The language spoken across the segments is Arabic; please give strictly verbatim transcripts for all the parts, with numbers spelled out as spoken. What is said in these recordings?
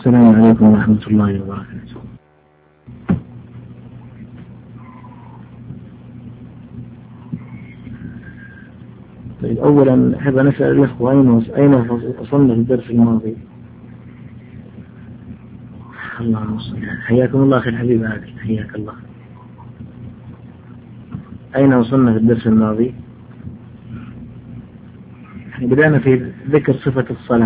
السلام عليكم ورحمة الله وبركاته. طيب، أولا أحب أن أسأل الأخوة أين وصلنا في الدرس الماضي؟ الله المستعان. حياكم الله أخي الحبيب عادل، حياك الله. أين وصلنا في الدرس الماضي؟ بدأنا في ذكر صفة الصلاة،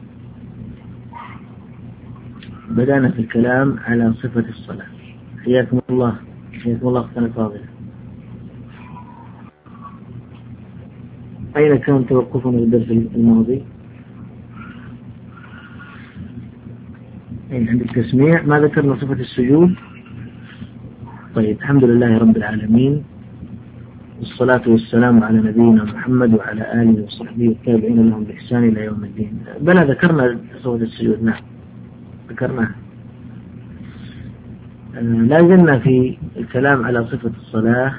بدأنا في الكلام على صفة الصلاة. حياكم الله، حياكم الله أختنا فاضلة. أين كان توقفنا في الدرس الماضي؟ عند التسميع. ما ذكرنا صفة السجود. طيب، الحمد لله رب العالمين، والصلاة والسلام على نبينا محمد وعلى آله وصحبه والتابعين لهم بإحسان إلى يوم الدين. بلى ذكرنا صفة السجود، نعم ذكرناها. لا زلنا في الكلام على صفة الصلاة.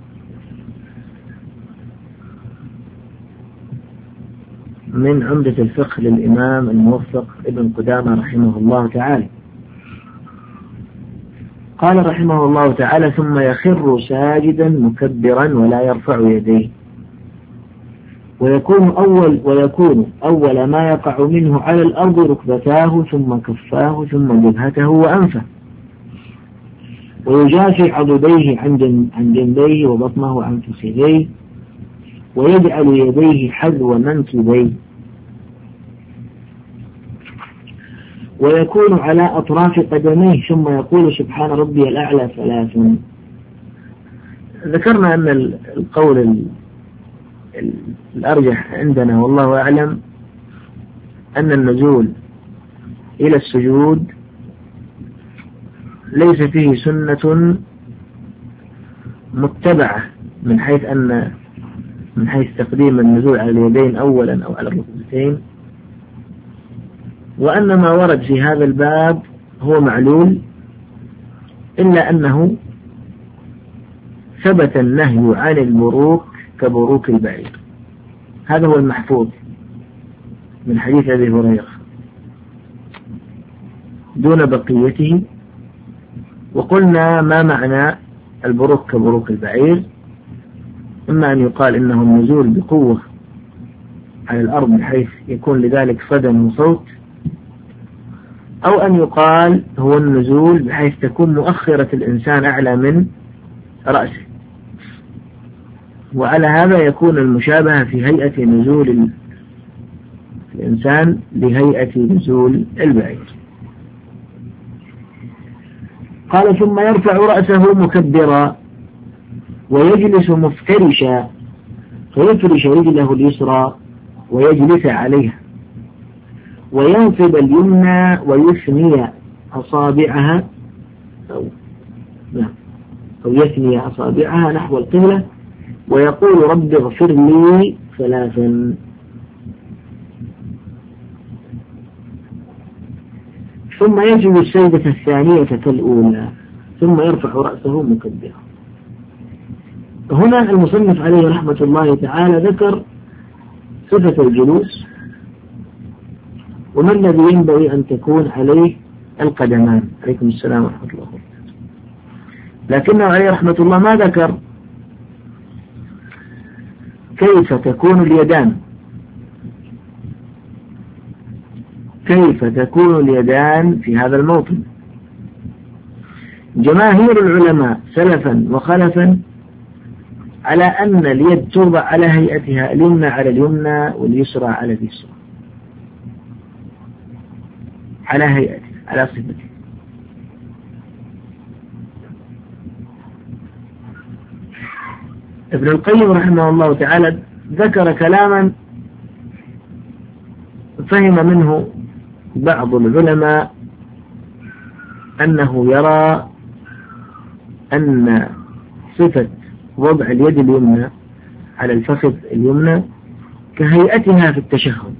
من عمدة الفقه للإمام الموفق ابن قدامة رحمه الله تعالى. قال رحمه الله تعالى: ثم يخر ساجدا مكبرا ولا يرفع يديه، ويكون أول ويكون أول ما يقع منه على الأرض ركبتاه ثم كفاه ثم جبهته وأنفه، ويجافي عضديه عن جنبيه وبطنه عن فخذيه، ويجعل يديه حذو منكبيه، ويكون على أطراف قدميه، ثم يقول سبحان ربي الأعلى ثلاثا. ذكرنا أن القول الأرجح عندنا والله أعلم أن النزول إلى السجود ليس فيه سنة متبعة من حيث أن من حيث تقديم النزول على اليدين أولا أو على الركبتين، وأن ما ورد في هذا الباب هو معلول، إلا أنه ثبت النهي عن البروك كبروك البعير. هذا هو المحفوظ من حديث أبي هريرة دون بقيته. وقلنا ما معنى البروك كبروك البعير؟ إما أن يقال إنه النزول بقوة على الأرض بحيث يكون لذلك صدى وصوت، أو أن يقال هو النزول بحيث تكون مؤخرة الإنسان أعلى من رأسه. وعلى هذا يكون المشابهة في هيئة نزول الإنسان لهيئة نزول البعير. قال: ثم يرفع رأسه مكبرا ويجلس مفترشا، فيفرش رجله اليسرى ويجلس عليها، وينصب اليمنى ويثني أصابعها أو, أو يثني أصابعها نحو القبلة، ويقول رب اغفر لي ثلاثا. ثم يجب السجدة الثانية كالأولى، ثم يرفع رأسه مكبرا. هنا المصنف عليه رحمة الله تعالى ذكر صفة الجلوس وما الذي ينبغي أن تكون عليه القدمان. عليكم السلام ورحمة الله وبركاته. لكنه عليه رحمة الله ما ذكر كيف تكون اليدان، كيف تكون اليدان في هذا الموطن. جماهير العلماء سلفا وخلفا على أن اليد توضع على هيئتها، اليمنى على اليمنى واليسرى على اليسرى، على هيئتها على صفتها. ابن القيم رحمه الله تعالى ذكر كلاما فهم منه بعض العلماء أنه يرى أن صفة وضع اليد اليمنى على الفخذ اليمنى كهيئتها في التشهد،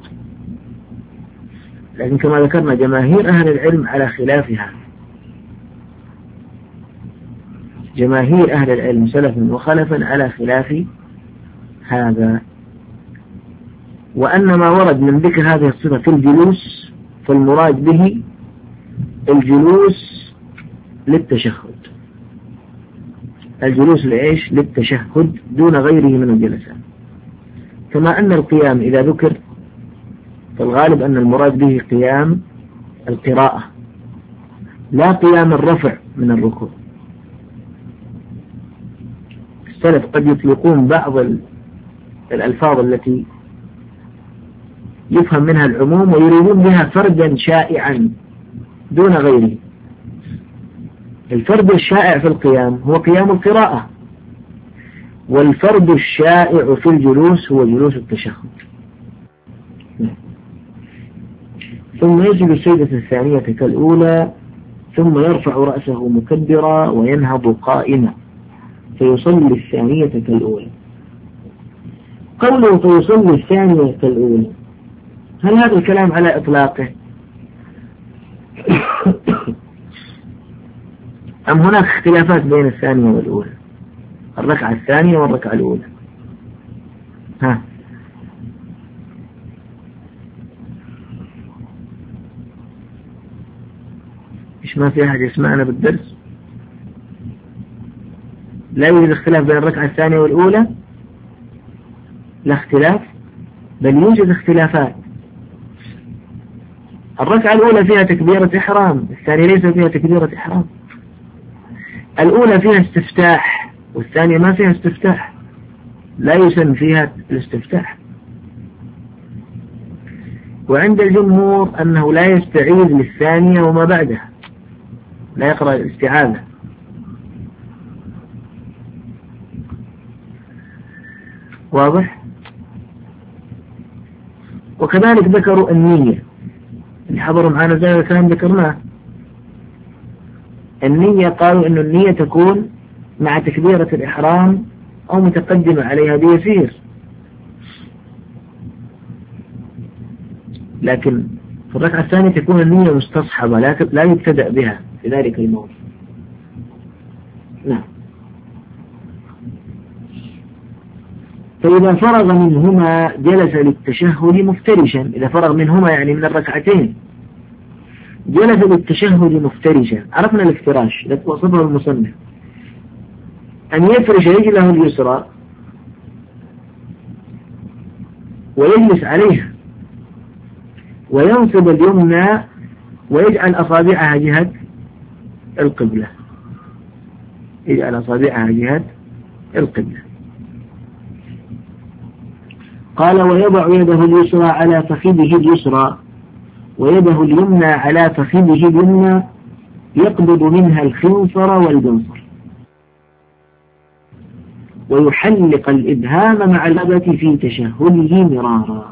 لكن كما ذكرنا جماهير أهل العلم على خلافها. جماهير أهل العلم سلفا وخلفا على خلاف هذا، وأن ما ورد من ذكر هذه الصفة في الجلوس فالمراد به الجلوس للتشهد، الجلوس لإيش؟ للتشهد دون غيره من الجلسات. كما أن القيام إذا ذكر فالغالب أن المراد به قيام القراءة لا قيام الرفع من الركوع. السلف قد يطلقون بعض الألفاظ التي يفهم منها العموم ويريدون بها فردا شائعا دون غيره. الفرد الشائع في القيام هو قيام القراءة، والفرد الشائع في الجلوس هو جلوس التشهد. ثم يجب السجدة الثانية كالأولى، ثم يرفع رأسه مكبرا وينهض قائما فيصلي الثانية كالأولى. قوله فيصلي الثانية كالأولى، هل هذا الكلام على إطلاقه أم هناك اختلافات بين الثانية والأولى، الركعة الثانية والركعة الأولى؟ ها إيش، ما في أحد يسمعنا بالدرس؟ لا يوجد اختلاف بين الركعة الثانية والأولى؟ لا اختلاف، بل يوجد اختلافات. الركعة الأولى فيها تكبيرة إحرام، الثانية ليس فيها تكبيرة إحرام. الأولى فيها استفتاح والثانية ما فيها استفتاح، لا يسن فيها الاستفتاح. وعند الجمهور أنه لا يستعيذ للثانية وما بعدها، لا يقرأ الاستعاذة. واضح؟ وكذلك ذكروا النية، اللي حضروا معنا زي الكلام ذكرناه. النية قالوا أن النية تكون مع تكبيرة الإحرام أو متقدمة عليها بيسير، لكن في الركعة الثانية تكون النية مستصحبة لا يبتدأ بها في ذلك الموضع. نعم. فإذا فرغ منهما جلس للتشهد مفترشا، إذا فرغ منهما يعني من الركعتين جلس للتشهد مفترشا. عرفنا الافتراش الذي وصفه المصنف، أن يفرش رجله اليسرى ويجلس عليها وينصب اليمنى ويجعل أصابعها جهة القبلة، يجعل أصابعها جهة القبلة. قال ويضع يده اليسرى على فخذه اليسرى ويده اليمنى على فخذه اليمنى يقبض منها الخنصر والبنصر ويحلق الإبهام مع الأبة في تشهده مرارا.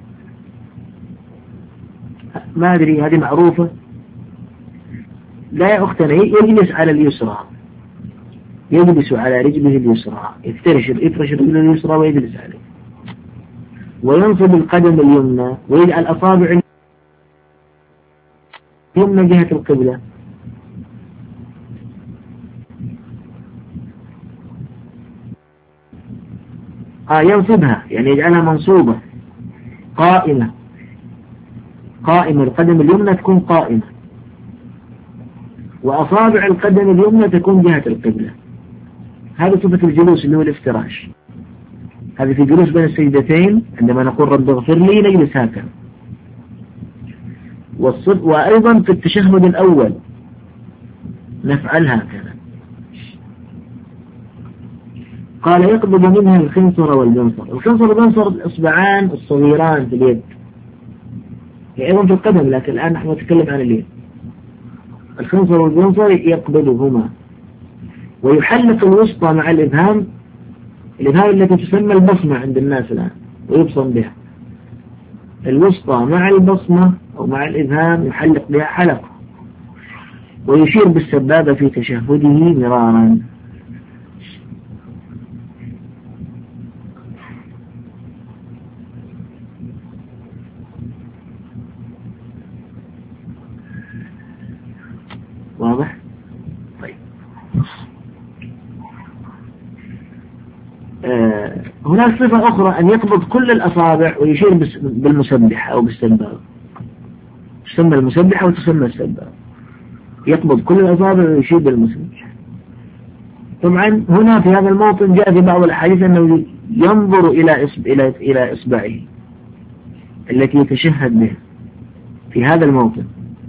ما أدري هذه معروفة؟ لا يا أختنا، يجلس على اليسرى، يجلس على رجله اليسرى، يفترش يفرش رجله اليسرى ويجلس عليه، وينصب القدم اليمنى ويجعل أصابع اليمنى جهة القبلة. آه ينصبها يعني يجعلها منصوبة قائمة، قائمة القدم اليمنى تكون قائمة، وأصابع القدم اليمنى تكون جهة القبلة. هذا صفة الجلوس اللي هو الافتراش. هذا في جلوس بين السجدتين عندما نقول رب اغفر لي نجلس هكذا. وأيضا في التشهد الأول نفعل هكذا. قال يقبض منها الخنصر والبنصر. الخنصر والبنصر الإصبعان الصغيران في اليد، أيضا في القدم، لكن الآن نحن نتكلم عن اليد. الخنصر والبنصر يقبضهما ويحلق الوسطى مع الإبهام، الإبهام التي تسمى البصمة عند الناس الآن ويبصم بها، الوسطى مع البصمة أو مع الإبهام يحلق بها حلقة ويشير بالسبابة في تشهده مرارا. واضح؟ طيب. آه هناك صفة أخرى أن يقبض كل الأصابع ويشير بالمسبحة أو بالسبابة، تسمى المسبحة وتسمى السبابة. يقبض كل الأصابع ويشير بالمسبح. طبعا هنا في هذا الموطن جاء في بعض الأحاديث أنه ينظر إلى إلى إلى إصبعه التي يتشهد بها في هذا الموطن.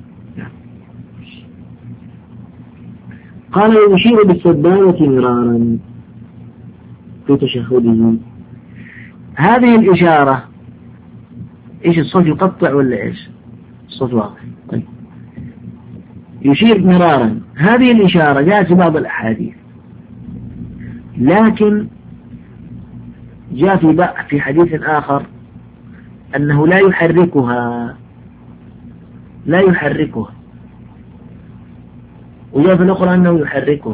قال يشير بالسبابة مرارا في تشهده. هذه الإشارة إيش الصوت يقطع ولا إيش الصوت واضح؟ طيب. يشير مرارا، هذه الإشارة جاءت في بعض الأحاديث، لكن جاء في في حديث آخر أنه لا يحركها لا يحركها وجاء في الأخرى أنه يحركها.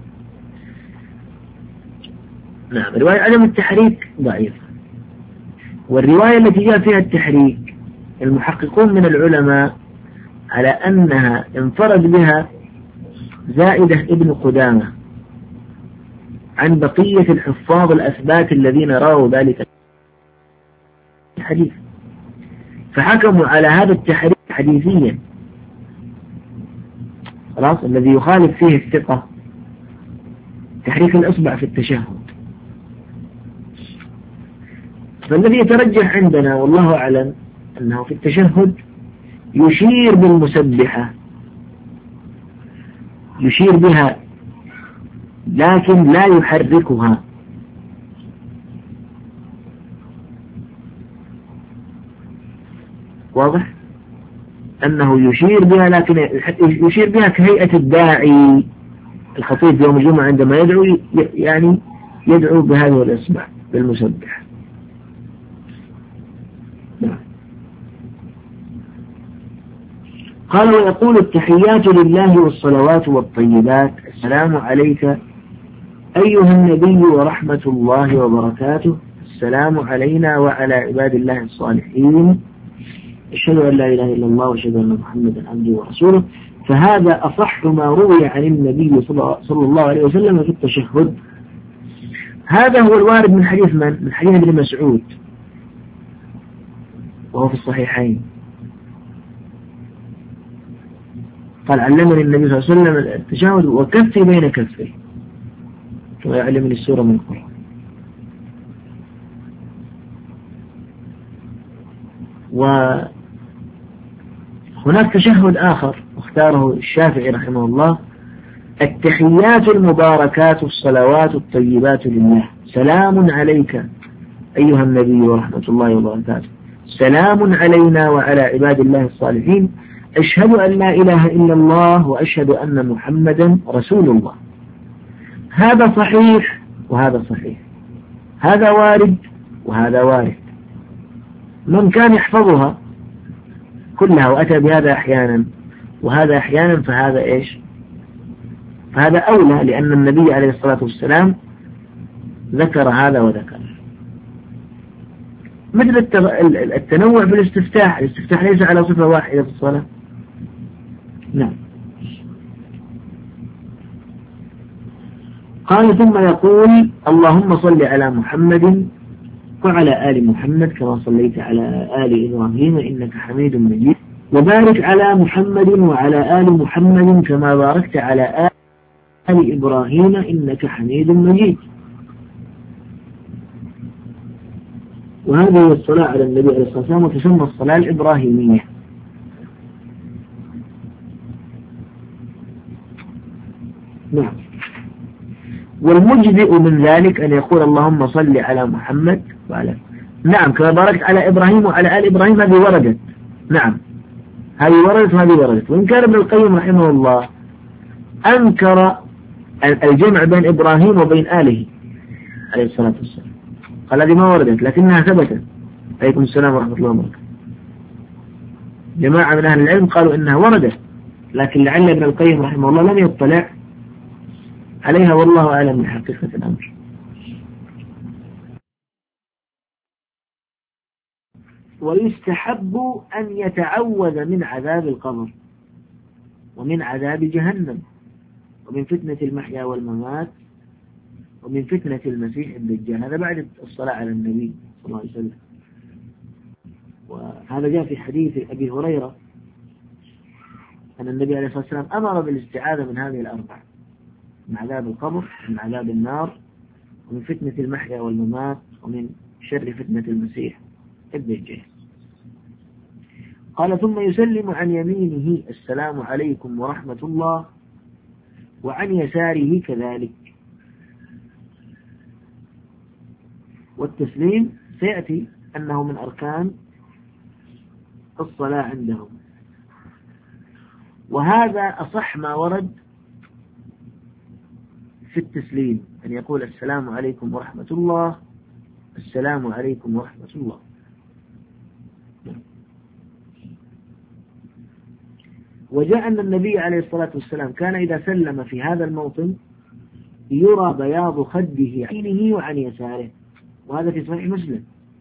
نعم، رواية عدم التحريك ضعيفة، والرواية التي جاء فيها التحريك المحققون من العلماء على أنها انفرد بها زائدة ابن قدامة عن بقية الحفاظ الأثبات الذين رأوا ذلك الحديث، فحكموا على هذا التحريك حديثيا خلاص، الذي يخالف فيه الثقة تحريك الإصبع في التشهد. فالذي يترجح عندنا والله أعلم أنه في التشهد يشير بالمسبحة، يشير بها لكن لا يحركها. واضح أنه يشير بها، لكن يشير بها كهيئة الداعي الخطيب يوم الجمعة عندما يدعو، يعني يدعو بهذه الإصبع بالمسبح. قال ويقول التحيات لله والصلوات والطيبات السلام عليك أيها النبي ورحمة الله وبركاته، السلام علينا وعلى عباد الله الصالحين، أشهد أن لا إله إلا الله وأشهد أن محمدا عبده ورسوله. فهذا أصح ما روي عن النبي صلى الله عليه وسلم في التشهد. هذا هو الوارد من حديث من؟ من حديث ابن مسعود وهو في الصحيحين، قال علمني النبي صلى الله عليه وسلم التشهد وكفي بين كفيه ويعلمني السورة من القرآن. وهناك تشهد آخر اختاره الشافعي رحمه الله: التحيات المباركات الصلوات الطيبات لله، سلام عليك أيها النبي ورحمة الله وبركاته، سلام علينا وعلى عباد الله الصالحين، أشهد أن لا إله إلا الله وأشهد أن محمدا رسول الله. هذا صحيح وهذا صحيح، هذا وارد وهذا وارد. من كان يحفظها كلها وأتى بهذا أحيانا وهذا أحيانا فهذا إيش؟ فهذا أولى، لأن النبي عليه الصلاة والسلام ذكر هذا وذكر. مثل التنوع بالاستفتاح، الاستفتاح ليس على صفة واحدة في الصلاة. نعم. قال ثم يقول اللهم صل على محمد وعلى آل محمد كما صليت على آل إبراهيم إنك حميد مجيد، وبارك على محمد وعلى آل محمد كما باركت على آل إبراهيم إنك حميد مجيد. وهذه الصلاة على النبي عليه الصلاة والسلام وتسمى الصلاة الإبراهيمية. نعم. والمجزئ من ذلك أن يقول اللهم صل على محمد وعلى نعم كما باركت على إبراهيم وعلى آل إبراهيم، هذه وردت. نعم هذه وردت وهذه وردت. وإن كان ابن القيم رحمه الله أنكر الجمع بين إبراهيم وبين آله عليه الصلاة والسلام، قال هذه ما وردت لكنها ثبتت. عليكم السلام ورحمة الله وبركاته. جماعة من أهل العلم قالوا إنها وردت، لكن لعل ابن القيم رحمه الله لم يطلع عليها، والله أعلم من حقيقة الأمر. ويستحب أن يتعوذ من عذاب القبر ومن عذاب جهنم ومن فتنة المحيا والممات ومن فتنة المسيح الدجال. هذا بعد الصلاة على النبي صلى الله عليه وسلم. وهذا جاء في حديث أبي هريرة أن النبي عليه الصلاة والسلام أمر بالاستعاذة من هذه الأربع: من عذاب القبر، من عذاب النار، ومن فتنة المحيا والممات، ومن شر فتنة المسيح الدجال. قال: ثم يسلم عن يمينه: السلام عليكم ورحمة الله، وعن يساره كذلك. والتسليم سيأتي أنه من أركان الصلاة عندهم، وهذا أصح ما ورد في التسليم، أن يقول: السلام عليكم ورحمة الله، السلام عليكم ورحمة الله. وجاء أن النبي عليه الصلاة والسلام كان إذا سلم في هذا الموطن يرى بياض خده عينه وعن يساره، وهذا في صحيح مسلم.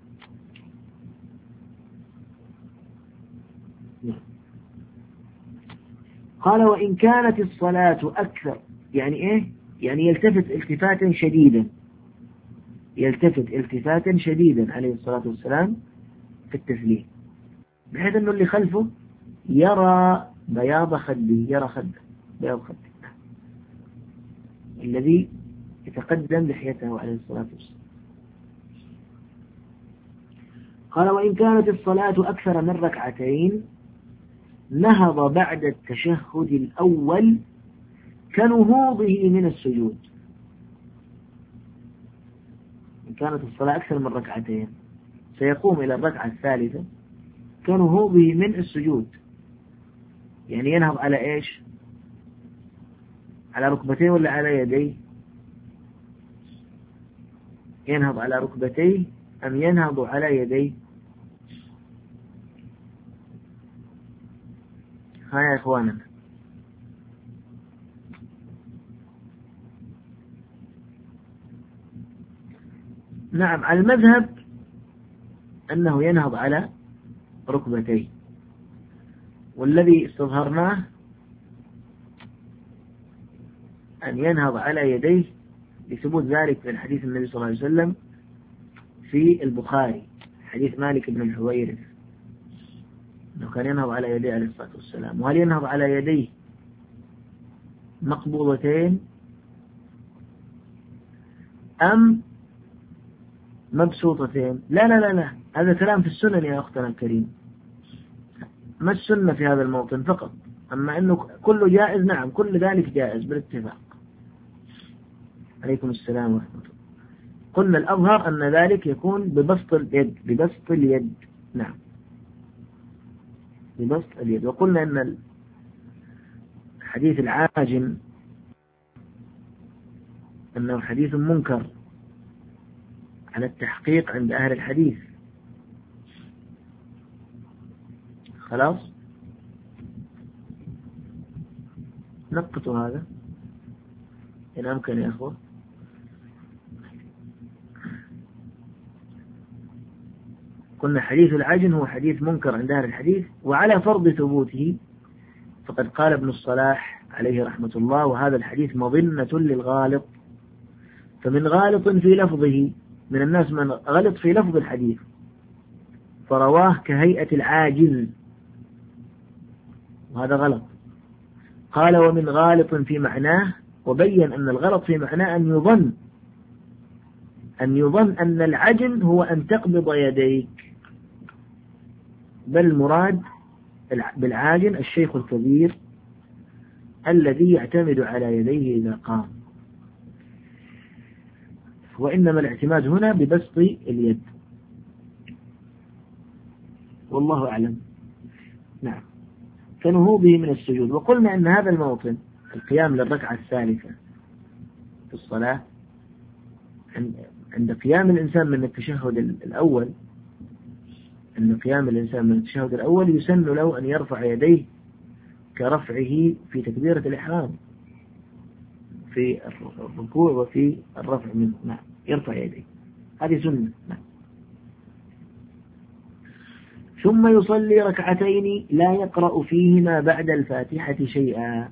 قال: وإن كانت الصلاة أكثر، يعني إيه؟ يعني يلتفت التفاتا شديدا، يلتفت التفاتا شديدا عليه الصلاة والسلام في التسليم، بحيث أنه اللي خلفه يرى بياض خده، يرى خده، بياض خده الذي يتقدم لحيته عليه الصلاة والسلام. قال: وإن كانت الصلاة أكثر من ركعتين نهض بعد التشهد الأول كنهوضه من السجود. إن كانت الصلاة أكثر من ركعتين سيقوم إلى الركعة الثالثة كنهوضه من السجود، يعني ينهض على إيش؟ على ركبتيه ولا على يديه؟ ينهض على ركبتيه أم ينهض على يديه؟ ها يا إخواننا، نعم، على المذهب أنه ينهض على ركبتيه، والذي استظهرناه أن ينهض على يديه لثبوت ذلك في الحديث النبي صلى الله عليه وسلم في البخاري، حديث مالك بن الحويرث، أنه كان ينهض على يديه عليه الصلاة والسلام. وهل ينهض على يديه مقبوضتين أم مبسوطتين؟ لا لا لا لا، هذا كلام في السنن يا أختنا الكريم، ما السنة في هذا الموطن فقط، أما أنه كله جائز، نعم كل ذلك جائز بالاتفاق. عليكم السلام ورحمة الله. قلنا الأظهر أن ذلك يكون ببسط اليد، ببسط اليد، نعم ببسط اليد. وقلنا أن حديث العاجم أنه حديث منكر على التحقيق عند أهل الحديث. خلاص نقطوا هذا إن أمكن يا أخوة. قلنا حديث العجن هو حديث منكر عند أهل الحديث، وعلى فرض ثبوته فقد قال ابن الصلاح عليه رحمة الله: وهذا الحديث مظنة للغالط، فمن غالط في لفظه، من الناس من غلط في لفظ الحديث فرواه كهيئة العاجز، وهذا غلط. قال: ومن غالط في معناه، وبين أن الغلط في معناه أن يظن أن يظن أن العجن هو أن تقبض يديك، بل المراد بالعاجن الشيخ الكبير الذي يعتمد على يديه إذا قام، وإنما الاعتماد هنا ببسط اليد، والله أعلم. نعم، كنهوضه من السجود. وقلنا أن هذا الموطن القيام للركعة الثالثة في الصلاة، عند قيام الإنسان من التشهد الأول، أن قيام الإنسان من التشهد الأول يسن له أن يرفع يديه كرفعه في تكبيرة الإحرام في الركوع وفي الرفع منه، نعم يرفع يديه، هذه سنة. نعم. ثم يصلي ركعتين لا يقرأ فيهما بعد الفاتحة شيئا.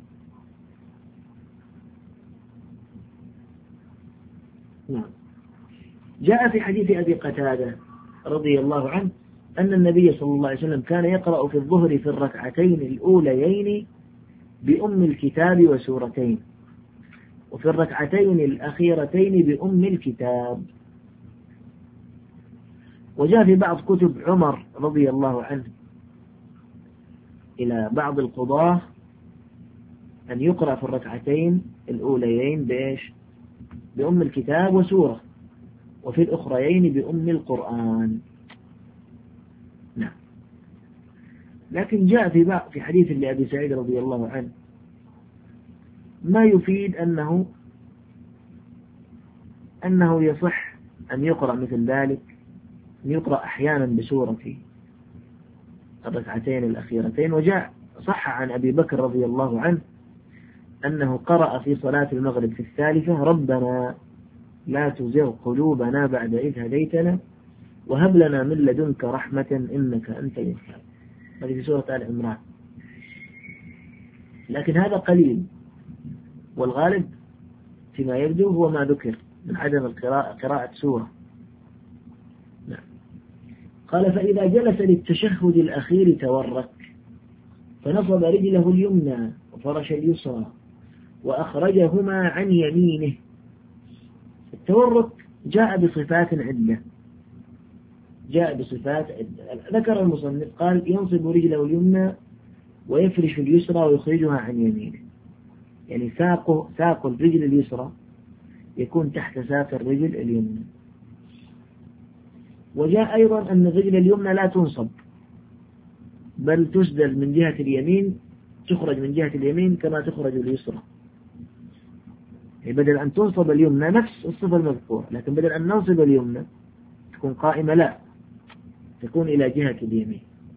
نعم. جاء في حديث أبي قتادة رضي الله عنه أن النبي صلى الله عليه وسلم كان يقرأ في الظهر في الركعتين الأوليين بأم الكتاب وسورتين، وفي الركعتين الأخيرتين بأم الكتاب. وجاء في بعض كتب عمر رضي الله عنه إلى بعض القضاة أن يقرأ في الركعتين الأوليين بإيش؟ بأم الكتاب وسورة، وفي الأخريين بأم القرآن. نعم. لكن جاء في بعض في حديث لأبي سعيد رضي الله عنه ما يفيد أنه أنه يصح أن يقرأ مثل ذلك، أن يقرأ أحيانا بسورة في الركعتين الأخيرتين. وجاء صح عن أبي بكر رضي الله عنه أنه قرأ في صلاة المغرب في الثالثة: ربنا لا تزغ قلوبنا بعد إذ هديتنا وهب لنا من لدنك رحمة إنك أنت الوهاب. هذه في سورة آل عمران. لكن هذا قليل، والغالب فيما يبدو هو ما ذكر من عدم القراءة قراءة سورة. نعم. قال: فإذا جلس للتشهد الأخير تورك، فنصب رجله اليمنى وفرش اليسرى وأخرجهما عن يمينه. التورك جاء بصفات عدة، جاء بصفات عدة. ذكر المصنف قال: ينصب رجله اليمنى ويفرش اليسرى ويخرجها عن يمينه، يعني ساق ساق الرجل اليسرى يكون تحت ساق الرجل اليمنى. وجاء أيضا أن الرجل اليمنى لا تنصب بل تسدل من جهة اليمين، تخرج من جهة اليمين كما تخرج اليسرى. يعني بدل أن تنصب اليمنى نفس الصفة المذكورة، لكن بدل أن ننصب اليمنى تكون قائمة لا، تكون إلى جهة اليمين.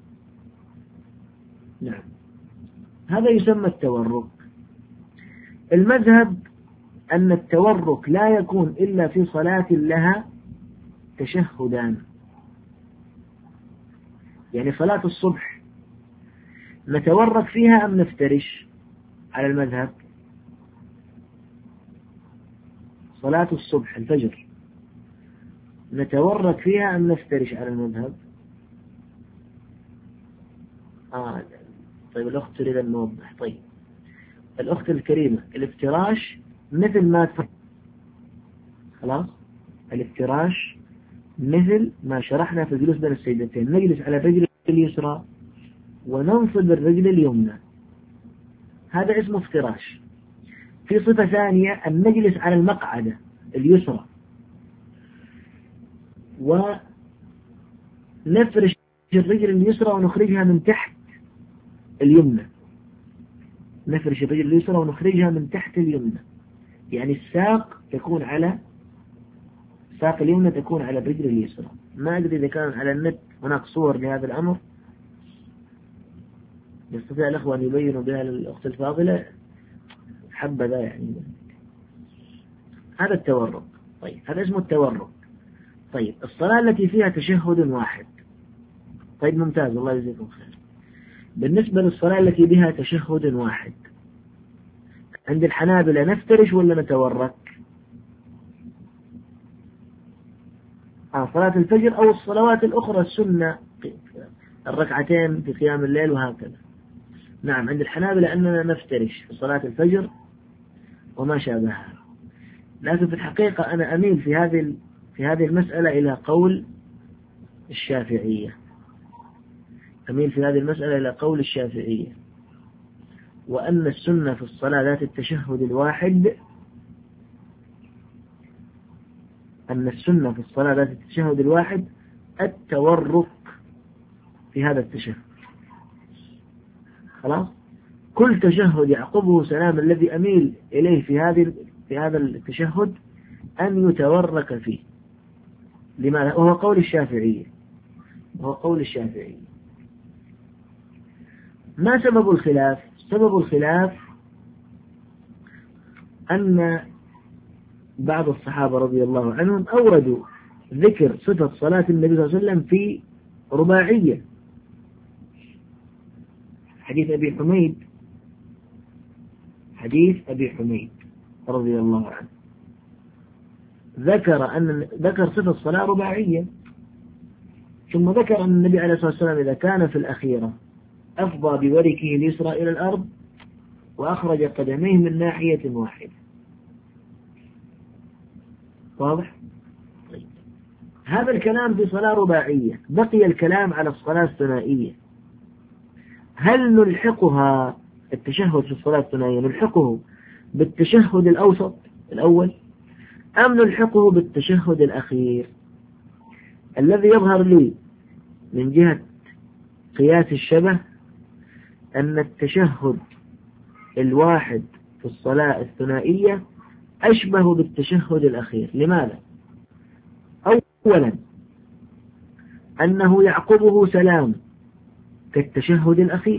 نعم. هذا يسمى التورك. المذهب أن التورك لا يكون إلا في صلاة لها تشهدان. يعني صلاة الصبح نتورك فيها أم نفترش؟ على المذهب صلاة الصبح الفجر نتورك فيها أم نفترش؟ على المذهب آه. طيب الأخت تريد أن نوضح. طيب الأخت الكريمة، الافتراش مثل ما تفرق. خلاص، الافتراش مثل ما شرحنا في الجلوس بين السيدتين، نجلس على الرجل اليسرى وننصب الرجل اليمنى، هذا اسمه افتراش. في صفة ثانية أن نجلس على المقعدة اليسرى ونفرش الرجل اليسرى ونخرجها من تحت اليمنى، نفرش الرجل اليسرى ونخرجها من تحت اليمنى، يعني الساق تكون على ساق اليمنى تكون على الرجل اليسرى. ما أدري إذا كان على النت هناك صور لهذا الأمر يستطيع الأخوة أن يبينوا بها للأخت الفاضلة، حبذا يعني. هذا التورك. طيب هذا اسمه التورك. طيب الصلاة التي فيها تشهد واحد، طيب ممتاز، الله يجزيكم خير. بالنسبة للصلاة التي بها تشهد واحد عند الحنابلة نفترش ولا نتورك؟ آه صلاة الفجر أو الصلوات الأخرى السنة، الركعتين في قيام الليل وهكذا. نعم، عند الحنابلة أننا نفترش في صلاة الفجر وما شابهها. لكن في الحقيقة أنا أميل في هذه في هذه المسألة إلى قول الشافعية، أميل في هذه المسألة إلى قول الشافعية، وأن السنة في الصلاة ذات التشهد الواحد، أن السنة في الصلاة ذات التشهد الواحد التورك في هذا التشهد. خلاص، كل تشهد يعقبه سلام الذي أميل إليه في هذه في هذا التشهد أن يتورك فيه. لماذا؟ وهو قول الشافعية، وهو قول الشافعية. ما سبب الخلاف؟ سبب الخلاف أن بعض الصحابة رضي الله عنهم أوردوا ذكر صفة صلاة النبي صلى الله عليه وسلم في رباعية. حديث أبي حميد، حديث أبي حميد رضي الله عنه ذكر أن ذكر صفة الصلاة رباعية، ثم ذكر أن النبي عليه الصلاة والسلام إذا كان في الأخيرة أفضى بوركه اليسرى إلى الأرض وأخرج قدميه من ناحية واحدة. واضح؟ طيب. هذا الكلام في صلاة رباعية. بقي الكلام على الصلاة الثنائية. هل نلحقها التشهد في الصلاة الثنائية نلحقه بالتشهد الأوسط الأول أم نلحقه بالتشهد الأخير؟ الذي يظهر لي من جهة قياس الشبه أن التشهد الواحد في الصلاة الثنائية أشبه بالتشهد الأخير. لماذا؟ أولا أنه يعقبه سلام كالتشهد الأخير،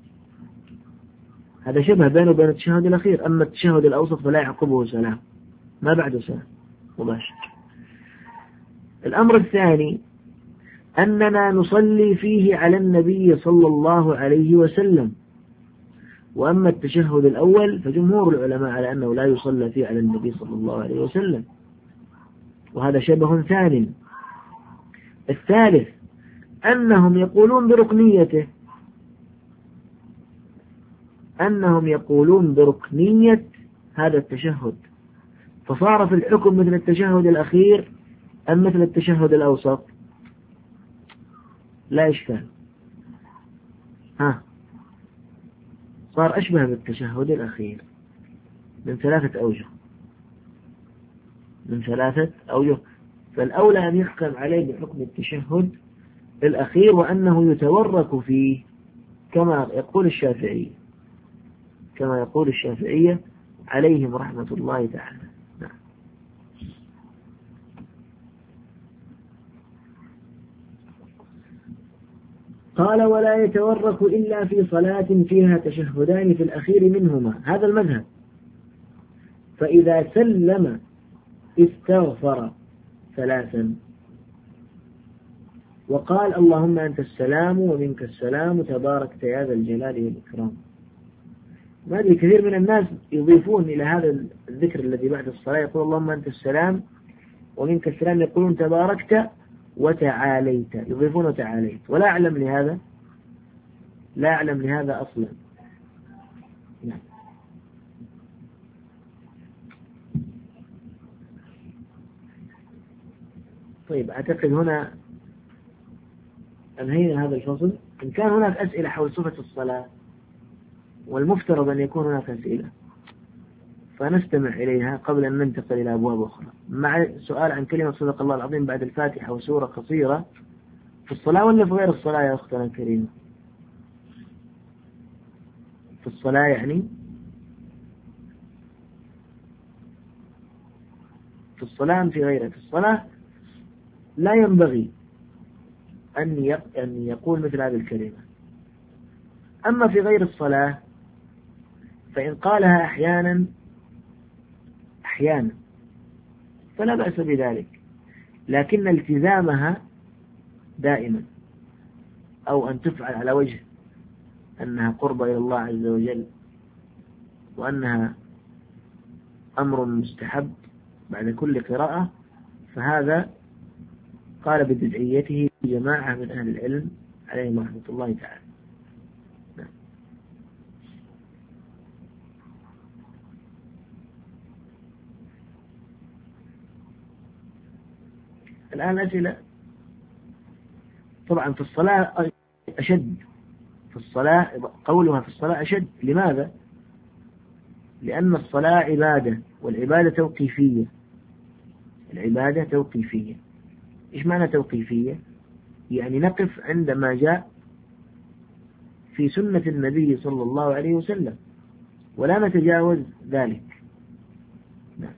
هذا شبه بينه وبين التشهد الأخير. أما التشهد الأوسط فلا يعقبه سلام، ما بعده سلام مباشر. الأمر الثاني أننا نصلي فيه على النبي صلى الله عليه وسلم، وأما التشهد الأول فجمهور العلماء على أنه لا يصلى فيه على النبي صلى الله عليه وسلم، وهذا شبه ثاني. الثالث أنهم يقولون بركنيته، أنهم يقولون بركنية هذا التشهد، فصار في الحكم مثل التشهد الأخير أم مثل التشهد الأوسط؟ لا إشكال، ها صار أشبه بالتشهد الأخير من ثلاثة أوجه من ثلاثة أوجه فالأولى أن يحكم عليه بحكم التشهد الأخير، وأنه يتورك فيه كما يقول الشافعي كما يقول الشافعية عليهم رحمة الله تعالى. نعم. قال ولا يتورك إلا في صلاة فيها تشهدان في الأخير منهما، هذا المذهب. فإذا سلم استغفر ثلاثا وقال اللهم أنت السلام ومنك السلام تباركت يا ذا الجلال والإكرام. ما أدري كثير من الناس يضيفون إلى هذا الذكر الذي بعد الصلاة يقول اللهم أنت السلام ومنك السلام، يقولون تباركت وتعاليت، يضيفون وتعاليت، ولا أعلم لهذا لا أعلم لهذا أصلا. نعم. طيب أعتقد هنا أنهينا هذا الفصل. إن كان هناك أسئلة حول صفة الصلاة، والمفترض أن يكون هناك أسئلة، فنستمع إليها قبل أن ننتقل إلى أبواب أخرى. مع سؤال عن كلمة صدق الله العظيم بعد الفاتحة وسورة قصيرة في الصلاة ولا في غير الصلاة يا أختنا الكريمة؟ في الصلاة يعني في الصلاة في غيرها. في الصلاة لا ينبغي أن أن يقول مثل هذه الكلمة. أما في غير الصلاة فإن قالها أحيانا أحيانا فلا بأس بذلك، لكن التزامها دائما أو أن تفعل على وجه أنها قربة إلى الله عز وجل وأنها أمر مستحب بعد كل قراءة، فهذا قال بدعيته جماعة من أهل العلم عليهم رحمة الله تعالى. نعم. الآن أسئلة. طبعا في الصلاة أشد، في الصلاة قولها في الصلاة أشد. لماذا؟ لأن الصلاة عبادة، والعبادة توقيفية. العبادة توقيفية. إيش معنى توقيفية؟ يعني نقف عندما جاء في سنة النبي صلى الله عليه وسلم ولا نتجاوز ذلك. نعم.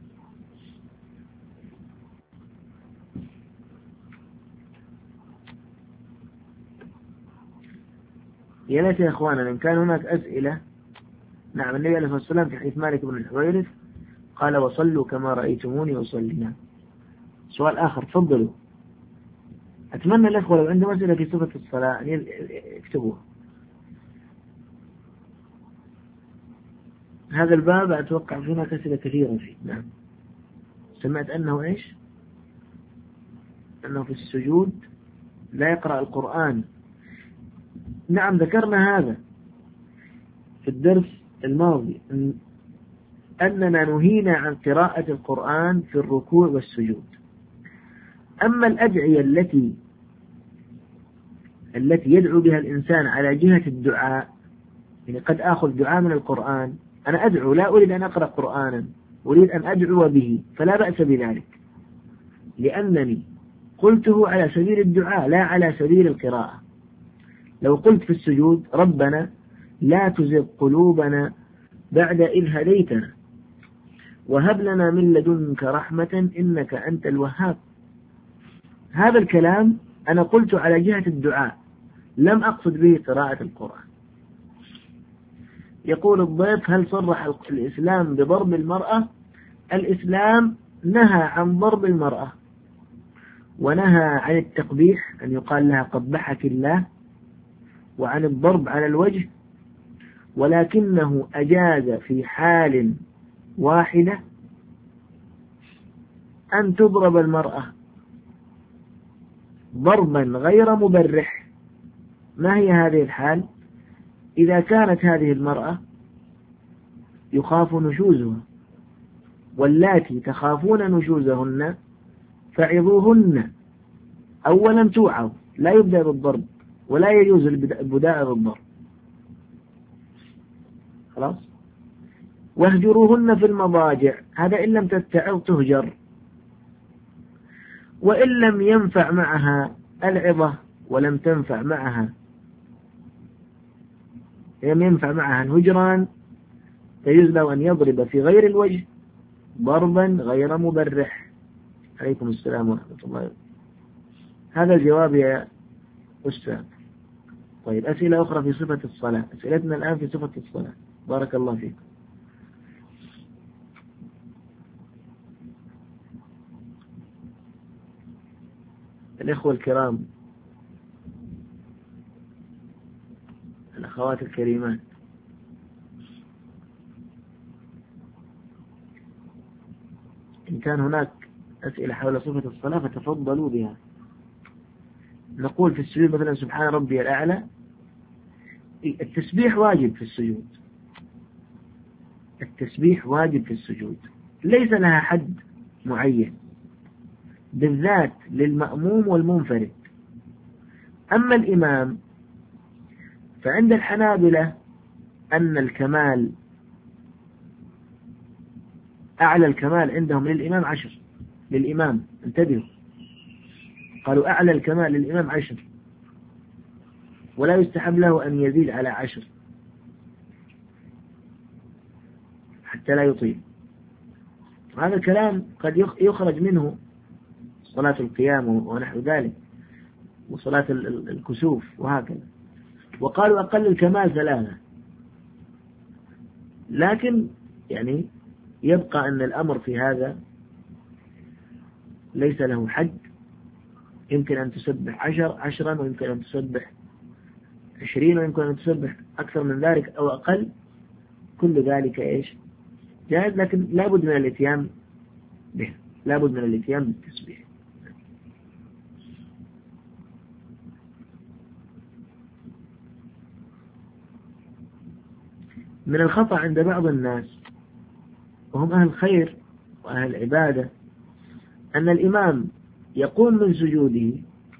يا ليت يا إخوانا إن كان هناك أسئلة. نعم. النبي عليه الصلاة والسلام في حديث مالك بن الحويرث قال وصلوا كما رأيتموني أصلي. نعم. سؤال آخر تفضلوا. أتمنى الأخوة لو عندهم أسئلة في صفة الصلاة يكتبوها. هذا الباب أتوقع في هناك أسئلة كثيرة فيه. نعم. سمعت أنه إيش؟ أنه في السجود لا يقرأ القرآن. نعم ذكرنا هذا في الدرس الماضي أننا نهينا عن قراءة القرآن في الركوع والسجود. أما الأدعية التي التي يدعو بها الإنسان على جهة الدعاء، يعني قد آخذ دعاء من القرآن، أنا أدعو لا أريد أن أقرأ قرآنا، أريد أن أدعو به، فلا بأس بذلك، لأنني قلته على سبيل الدعاء لا على سبيل القراءة. لو قلت في السجود ربنا لا تزغ قلوبنا بعد إذ هديتنا وهب لنا من لدنك رحمة إنك أنت الوهاب، هذا الكلام أنا قلت على جهة الدعاء، لم أقصد به قراءة القرآن. يقول الضيف: هل صرح الإسلام بضرب المرأة؟ الإسلام نهى عن ضرب المرأة، ونهى عن التقبيح، أن يقال لها قبحك الله، وعن الضرب على الوجه، ولكنه أجاز في حال واحدة أن تضرب المرأة ضربا غير مبرح. ما هي هذه الحال؟ إذا كانت هذه المرأة يخاف نشوزها، واللاتي تخافون نشوزهن فعظوهن. أولا توعظ، لا يبدأ بالضرب، ولا يجوز البداء بالضرب، خلاص. واهجروهن في المضاجع، هذا إن لم تتعظ تهجر. وإن لم ينفع معها العظة ولم تنفع معها لم ينفع معها الهجران، فيجوز له أن يضرب في غير الوجه ضربا غير مبرح. عليكم السلام ورحمة الله. هذا الجواب يا أستاذ. طيب، أسئلة أخرى في صفة الصلاة. أسئلتنا الآن في صفة الصلاة. بارك الله فيكم. الإخوة الكرام، الأخوات الكريمات، إن كان هناك أسئلة حول صفة الصلاة فتفضلوا بها. نقول في السجود مثلا سبحان ربي الأعلى، التسبيح واجب في السجود، التسبيح واجب في السجود، ليس لها حد معين، بالذات للمأموم والمنفرد. أما الإمام فعند الحنابلة أن الكمال أعلى الكمال عندهم للإمام عشر، للإمام انتبهوا، قالوا أعلى الكمال للإمام عشر، ولا يستحب له أن يزيد على عشر حتى لا يطيل. هذا الكلام قد يخرج منه صلاة القيام ونحو ذلك، وصلاة الكسوف وهكذا. وقالوا أقل الكمال ثلاثة، لكن يعني يبقى أن الأمر في هذا ليس له حد، يمكن أن تسبح عشر عشرا، ويمكن أن تسبح عشرين، ويمكن أن تسبح أكثر من ذلك أو أقل، كل ذلك إيش جائز، لكن لابد من الاتيان به، لابد من الاتيان بالتسبيح. من الخطأ عند بعض الناس وهم أهل الخير وأهل العبادة أن الإمام يقوم من سجوده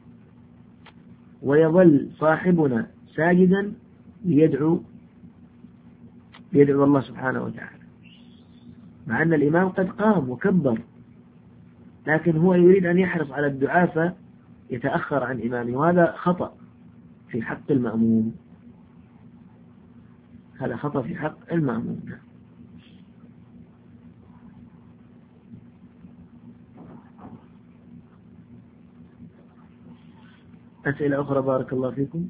ويظل صاحبنا ساجدا ليدعو ليدعو الله سبحانه وتعالى، مع أن الإمام قد قام وكبر، لكن هو يريد أن يحرص على الدعاء فيتأخر عن إمامه، وهذا خطأ في حق المأموم، هذا خطأ في حق المأموم. أسئلة أخرى بارك الله فيكم.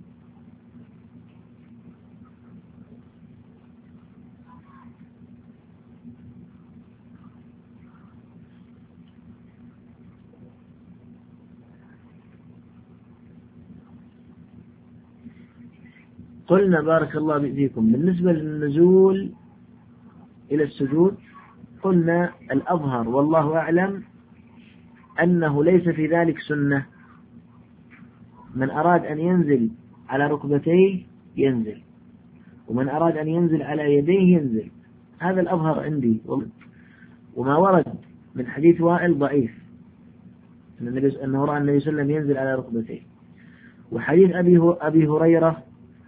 قلنا بارك الله فيكم بالنسبة للنزول إلى السجود، قلنا الأظهر والله أعلم أنه ليس في ذلك سنة، من أراد أن ينزل على ركبتيه ينزل، ومن أراد أن ينزل على يديه ينزل. هذا الأظهر عندي. وما ورد من حديث وائل ضعيف أنه رأى النبي صلى الله عليه وسلم ينزل على ركبتيه. وحديث أبي أبي هريرة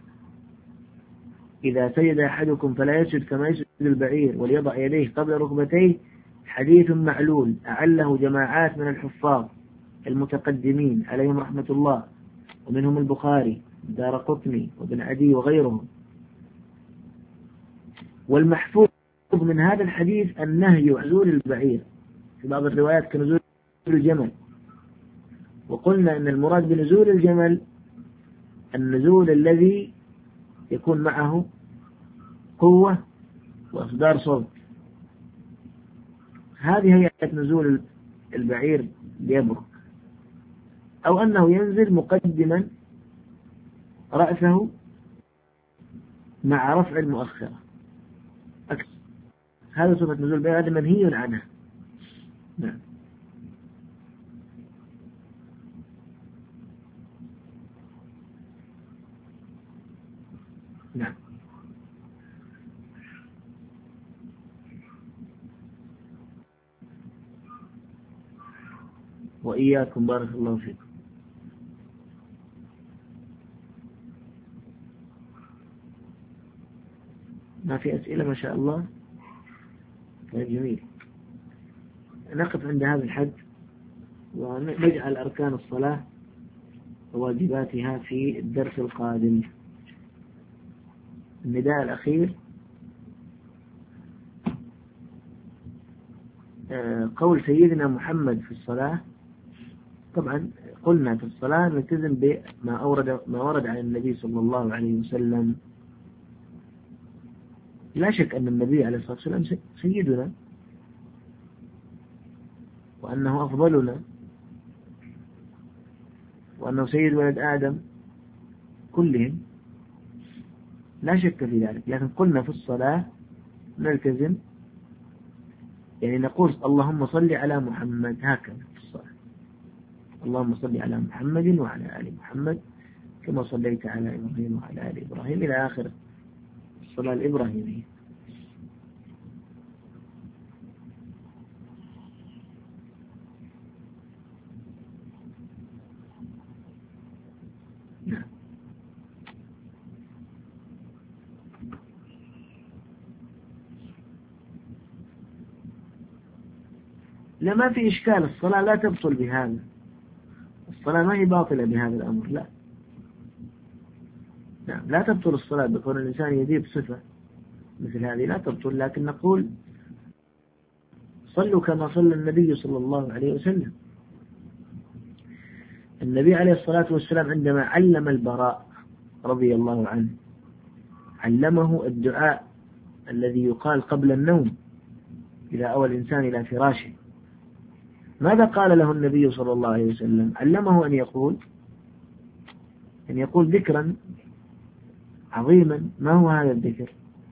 إذا سجد أحدكم فلا يسجد كما يسجد البعير وليضع يديه قبل ركبتيه حديث معلول أعله جماعات من الحفاظ المتقدمين عليهم رحمة الله، ومنهم البخاري دارقطني وابن عدي وغيرهم. والمحفوظ من هذا الحديث النهي عن نزول البعير، في بعض الروايات كنزول الجمل. وقلنا أن المراد بنزول الجمل النزول الذي يكون معه قوة وإصدار صوت. هذه هي نزول البعير ليبرك، أو أنه ينزل مقدما رأسه مع رفع المؤخرة. هذا صفة نزول البعير، هذا منهي عنها. نعم. نعم. وإياكم بارك الله فيكم. ما في أسئلة ما شاء الله. جميل. نقف عند هذا الحد ونجعل أركان الصلاة وواجباتها في الدرس القادم. النداء الأخير قول سيدنا محمد في الصلاة. طبعا قلنا في الصلاة نلتزم بما أورد ما ورد عن النبي صلى الله عليه وسلم. لا شك أن النبي عليه الصلاة والسلام سيدنا وأنه أفضلنا وأنه سيد ولد آدم كلهم، لا شك في ذلك. لكن قلنا في الصلاة نلتزم، يعني نقول اللهم صل على محمد، هكذا في الصلاة اللهم صل على محمد وعلى آل محمد كما صليت على إبراهيم وعلى آل إبراهيم إلى آخر الصلاة الإبراهيمية. نعم. لا، ما في إشكال، الصلاة لا تبطل بهذا، الصلاة ما هي باطلة بهذا الأمر، لا. نعم، لا تبطل الصلاة بكون الإنسان يجيب صفة مثل هذه، لا تبطل. لكن نقول صلوا كما صلى النبي صلى الله عليه وسلم. النبي عليه الصلاة والسلام عندما علم البراء رضي الله عنه علمه الدعاء الذي يقال قبل النوم إذا أوى الإنسان إلى فراشه. ماذا قال له النبي صلى الله عليه وسلم؟ علمه أن يقول أن يقول ذكرا عظيما. ما هو هذا الذكر؟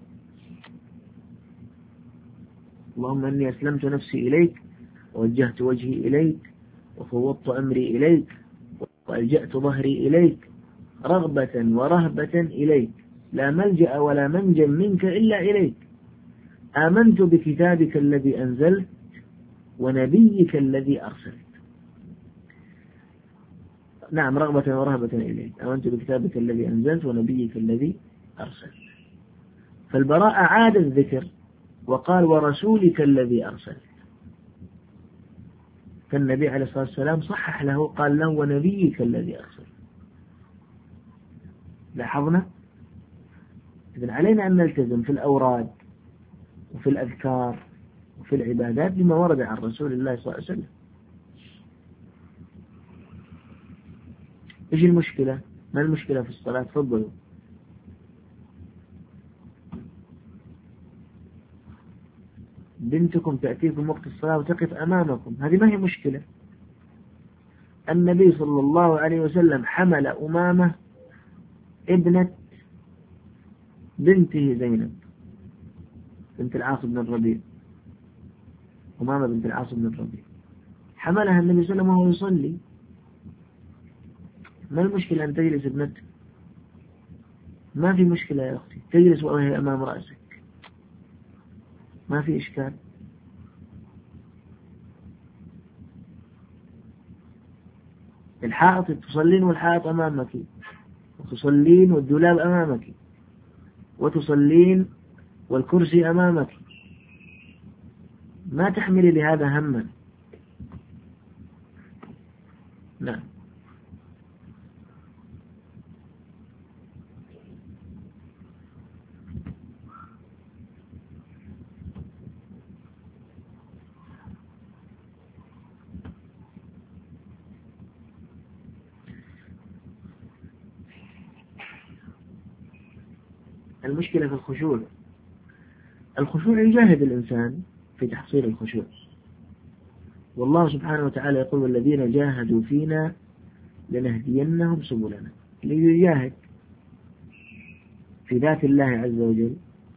اللهم أني أسلمت نفسي إليك ووجهت وجهي إليك وفوضت أمري إليك وألجأت ظهري إليك رغبة ورهبة إليك، لا ملجأ ولا منجا منك إلا إليك، آمنت بكتابك الذي أنزلت ونبيك الذي أرسلت. نعم، رغبة ورهبة إليك، آمنت بكتابك الذي أنزلت ونبيك الذي أرسلت. فالبراء عاد الذكر وقال ورسولك الذي أرسلت، فالنبي عليه الصلاة والسلام صحح له، قال له ونبيك الذي أرسلت. لاحظنا؟ إذن علينا أن نلتزم في الأوراد وفي الأذكار وفي العبادات بما ورد عن رسول الله صلى الله عليه وسلم. إيش المشكلة؟ ما المشكلة في الصلاة؟ تفضلوا. بنتكم تأتيكم وقت الصلاة وتقف أمامكم، هذه ما هي مشكلة. النبي صلى الله عليه وسلم حمل أمامة ابنة بنته زينب بنت العاص بن الربيع، أمامة بنت العاص بن الربيع، حملها النبي صلى الله عليه وسلم وهو يصلي. ما المشكلة أن تجلس ابنته؟ ما في مشكلة يا أختي، تجلس وهي أمام رأسك، ما في إشكال. الحائط تصلين والحائط أمامك، وتصلين والدولاب أمامك، وتصلين والكرسي أمامك، ما تحملي لهذا هما. نعم. المشكلة في الخشوع. الخشوع يجاهد الإنسان في تحصيل الخشوع، والله سبحانه وتعالى يقول والذين جاهدوا فينا لنهدينهم سبلنا. اللي يجاهد في ذات الله عز وجل،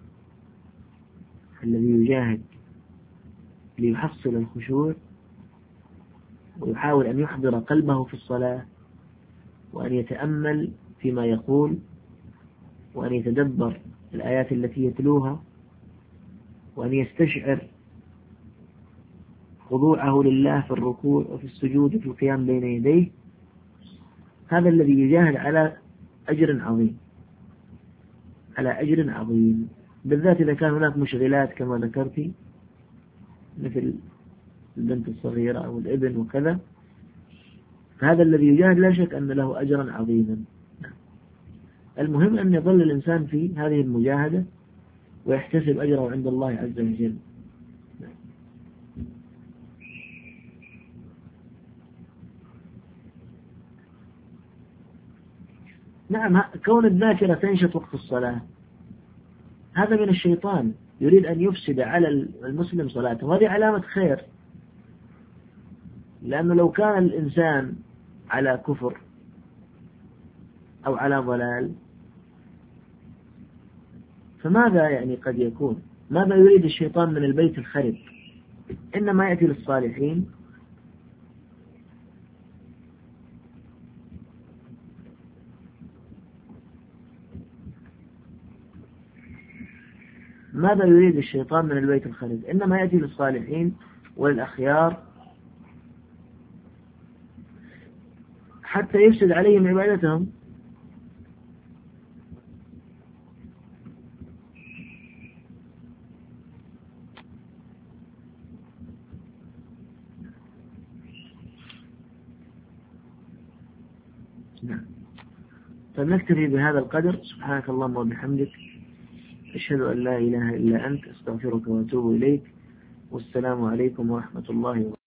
الذي يجاهد ليحصل الخشوع ويحاول أن يحضر قلبه في الصلاة، وأن يتأمل فيما يقول، وأن يتدبر الآيات التي يتلوها، وأن يستشعر خضوعه لله في الركوع وفي السجود وفي القيام بين يديه، هذا الذي يجاهد على أجر عظيم، على أجر عظيم، بالذات إذا كان هناك مشغلات كما ذكرتي مثل البنت الصغيرة أو الابن وكذا، فهذا الذي يجاهد لا شك أن له أجرا عظيما. المهم أن يظل الإنسان في هذه المجاهدة ويحتسب أجره عند الله عز وجل. نعم، كون الذاكرة تنشط وقت الصلاة هذا من الشيطان، يريد أن يفسد على المسلم صلاته، وهذه علامة خير، لأنه لو كان الإنسان على كفر أو على ضلال فماذا يعني قد يكون؟ ماذا يريد الشيطان من البيت الخرب؟ إنما يأتي للصالحين ماذا يريد الشيطان من البيت الخرب؟ إنما يأتي للصالحين وللأخيار حتى يفسد عليهم عبادتهم. نعم. فنكتفي بهذا القدر. سبحانك اللهم وبحمدك، أشهد أن لا إله إلا أنت، أستغفرك وأتوب إليك، والسلام عليكم ورحمة الله وبركاته.